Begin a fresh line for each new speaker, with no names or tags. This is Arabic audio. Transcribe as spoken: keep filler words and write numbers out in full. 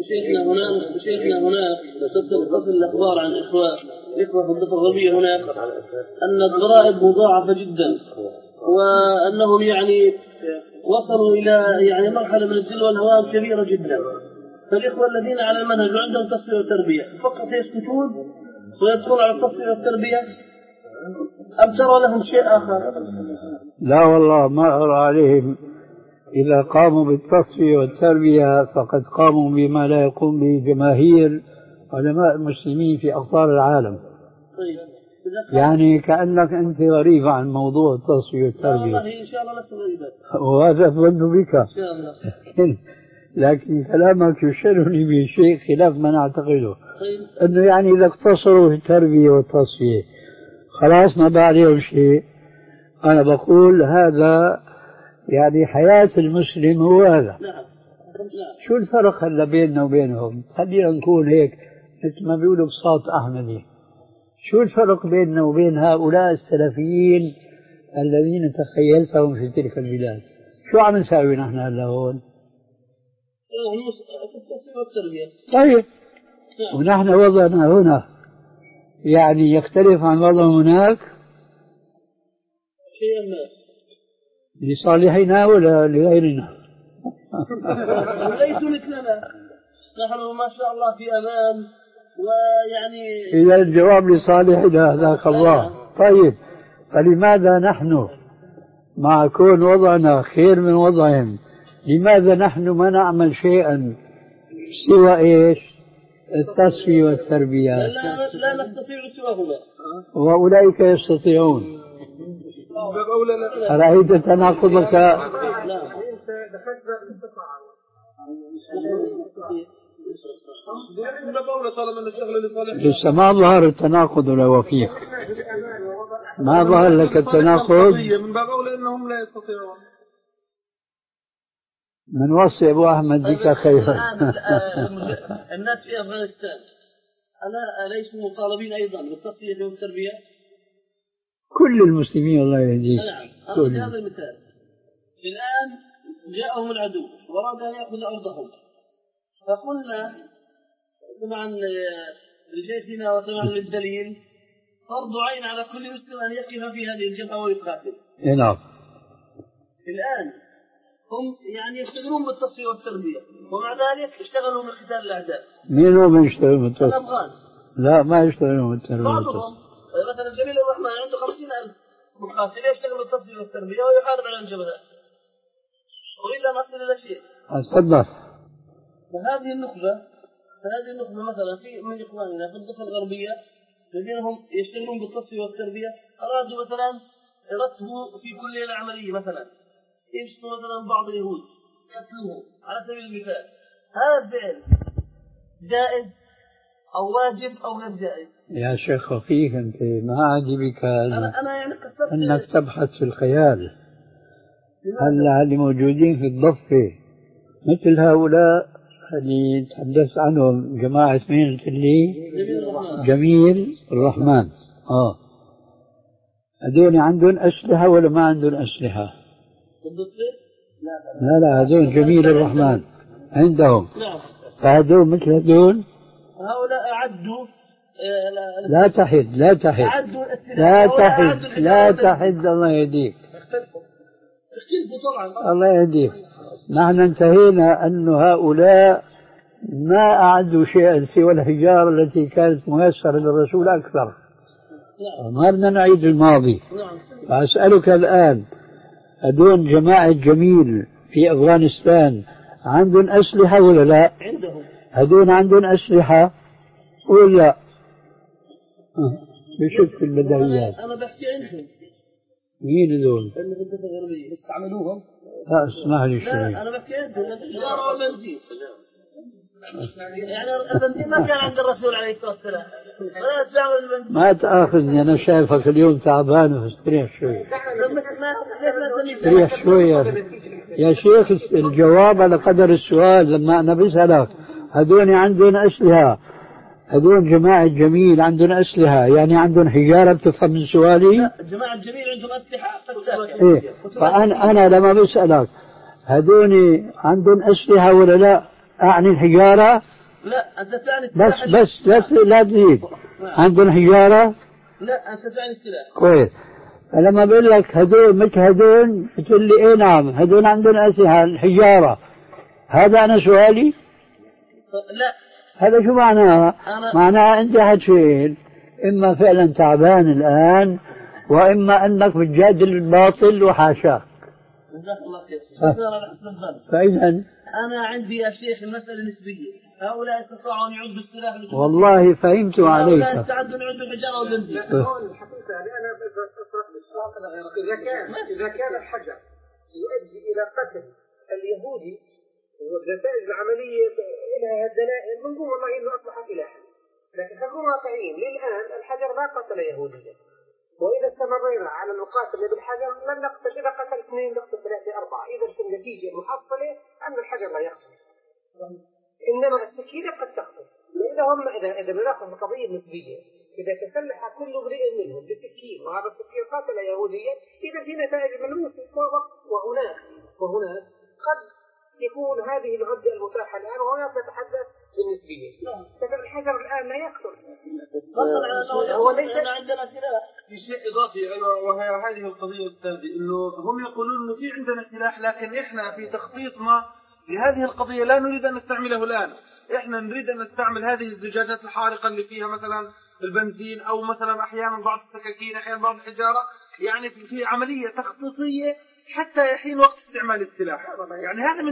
شيخنا هناك شيخنا هناك تصل تصل الأخبار عن إخوة إخوة في الضفة الغربية هناك أن الضرائب مضاعفة جدا، وأنهم يعني وصلوا إلى يعني مرحلة من الذل والهوان كبيرة جدا. فالإخوة الذين على المنهج وعندهم تصفية والتربية فقط يسكتون ويدخلون على التصفية والتربية، أم ترى لهم شيء آخر؟
لا والله ما أرى عليهم. إذا قاموا بالتصفية والتربية فقد قاموا بما لا يقوم به جماهير علماء المسلمين في أقطار العالم. يعني كأنك أنت غريب عن موضوع التصفية والتربية.
والله إن شاء الله لست غريبا.
وهذا أظن بك.
إن شاء الله.
لكن كلامك يشيرني بشيء خلاف ما نعتقده. أنه يعني إذا اقتصروا في التربية والتصفية خلاص ما بقى عليهم شيء. أنا بقول هذا يعني حياة المسلم هو هذا. شو الفرق هلا بيننا وبينهم؟ خلينا نكون هيك مثل ما بيقولوا بساط أحمدي. شو الفرق بيننا وبين هؤلاء السلفيين الذين تخيلتهم في تلك البلاد؟ شو عم نساوي نحن هلا هون؟ طيب ونحن وضعنا هنا يعني يختلف عن وضعهم هناك لصالحنا ولا لغيرنا؟
ليسوا مثلنا، نحن ما شاء الله في أمان ويعني.
إذا الجواب لصالحنا ذاك الله. طيب فلماذا نحن مع كون وضعنا خير من وضعهم لماذا نحن ما نعمل شيئا سوى إيش؟ التصفية والتربية.
لا, لا نستطيع سواهما
وأولئك يستطيعون. أرأيت تناقضك؟ لسه ما ظهر التناقض لو فيك، ما ظهر لك التناقض.
من باب أولى إنهم لا يستطيعون.
من وصي أبو أحمد بك خيرا.
الناس في أفغانستان ألا أليسوا مطالبين أيضا بالتصفية والتربية؟
كل المسلمين الله يهديك.
نعم. أخذ هذا المثال. الآن جاءهم العدو وراد أن يأخذ أرضهم، فقلنا طبعا لجيشنا وطبعا للدليل فرض عين على كل مسلم أن يقف في هذه الجبهة ويقاتل.
نعم.
الآن هم يعني يشتغلون بالتصفية والتربية ومع ذلك اشتغلوا من قتال الأعداء.
مين هو من يشتغل بالتصفية؟
الأفغان.
لا ما يشتغلون بالتربية.
بعضهم مثلا جميل الرحمن عنده خمسين ألف مقاتل يشتغل بالتصفية والتربية ويحارب على الجبهات. أريد أن أصل إلى شيء.
أتفضل.
فهذه النخبة فهذه النخبة مثلا في من إخواننا في الضفة الغربية الذين هم يشتغلون بالتصفية والتربية أرادوا مثلا يرتبوا في كلية العملية مثلا يمسكوا مثلا بعض اليهود قتلوهم على سبيل المثال. هذا الفعل جائز أو واجب أو غير جائز؟
يا شيخ خفيف أنت ما عجبك
أنا أنا يعني
أنك تبحث في الخيال. هلا اللي موجودين في الضفة مثل هؤلاء اللي تحدثت عنهم جماعة مين قلت لي؟ جميل الرحمن. آه هذول عندهم أسلحة ولا ما عندهم أسلحة؟ لا لا هذول جميل الرحمن عندهم. فهذول مثل هذول
هؤلاء أعدوا
لا تحد لا تحد لا تحد لا تحد الله يهديك. الله يهديك. نحن انتهينا أن هؤلاء ما أعدوا شيئا سوى الحجارة التي كانت ميسرة للرسول أكثر. ما بدنا نعيد الماضي. فأسألك الآن هذول جماعة جميل في أفغانستان عندهم أسلحة ولا لا؟
عندهم.
هذول عندهم أسلحة ولا بشوف البدايات.
أنا بحكي عنهم.
مين هذول؟
اللي في الضفة الغربية استعملوهم.
لا اسمح لي شوي.
لا أنا بحكي عنهم الحجارة والبنزين. يعني البنزين ما كان عند الرسول عليه الصلاة والسلام. ولا استعمل البنزين.
ما تأخذني أنا شايفك اليوم تعبان واستريح شوي. استريح شوي يا أخي. يا شيخ الجواب على قدر السؤال. لما أنا بسألك هذول عندهم أسلحة هذول جماعة جميل عندهم أسلحة يعني عندهم حجارة بتفهم من سؤالي؟
لا جماعة جميل عندهم أسلحة فتاكة.
إيه فأنا أنا لما بسألك هذول عندهم أسلحة ولا لا أعني الحجارة
لا أنت تعني
بس بس لا لا تزيد. عندهم حجارة؟
لا أنت تعني السلاح.
كويس. فلما بقول لك هدول مش هدول بتقول لي إيه نعم هدول عندهم أسلحة الحجارة، هذا أنا سؤالي؟
لا.
هذا شو معناه؟ أنا... معناه أنت حتشيل إما فعلا تعبان الآن وإما أنك بتجادل الباطل وحاشاك.
جزاك الله خير.
فإذا
أنا عندي يا شيخ المسألة نسبية، هؤلاء استطاعوا أن يعدوا السلاح
والله فهمت عليك.
هؤلاء استعدوا أن يعدوا الحجارة والبنزين.
هون الحقيقة أنا إذا كان إذا كان الحجر يؤدي إلى قتل اليهودي والنتائج العملية لها الدلائل بنقول والله إنه أصبح سلاحا، لكن خلونا واقعيين للآن الحجر ما قتل يهوديا، وإذا استمرينا على المقاتلة بالحجر لن نقتل، إذا قتل اثنين نقتل ثلاثة أربعة، إذا في النتيجة المحصلة أن الحجر لا يقتل، إنما السكينة قد تقتل. إذا هم إذا إذا بناخذ قضية نسبية، إذا تسلح كل امرئ منهم بسكين وهذا السكين قاتل يهوديا، إذا في نتائج ملموسة وهناك وهناك قد يكون هذه العدة المتاحة الآن وهناك نتحدث بالنسبية. لكن الحجر الآن لا يقتل.
هو ليس عندنا سلاح.
في شيء إضافي أيضا وهي هذه القضية الثالثة، إنه هم يقولون إنه في عندنا سلاح لكن إحنا في تخطيطنا لهذه القضية لا نريد أن نستعمله الآن، إحنا نريد أن نستعمل هذه الزجاجات الحارقة اللي فيها مثلا البنزين أو مثلا أحيانا بعض السكاكين أحيانا بعض الحجارة، يعني في عملية تخطيطية حتى يحين وقت استعمال السلاح. يعني هذا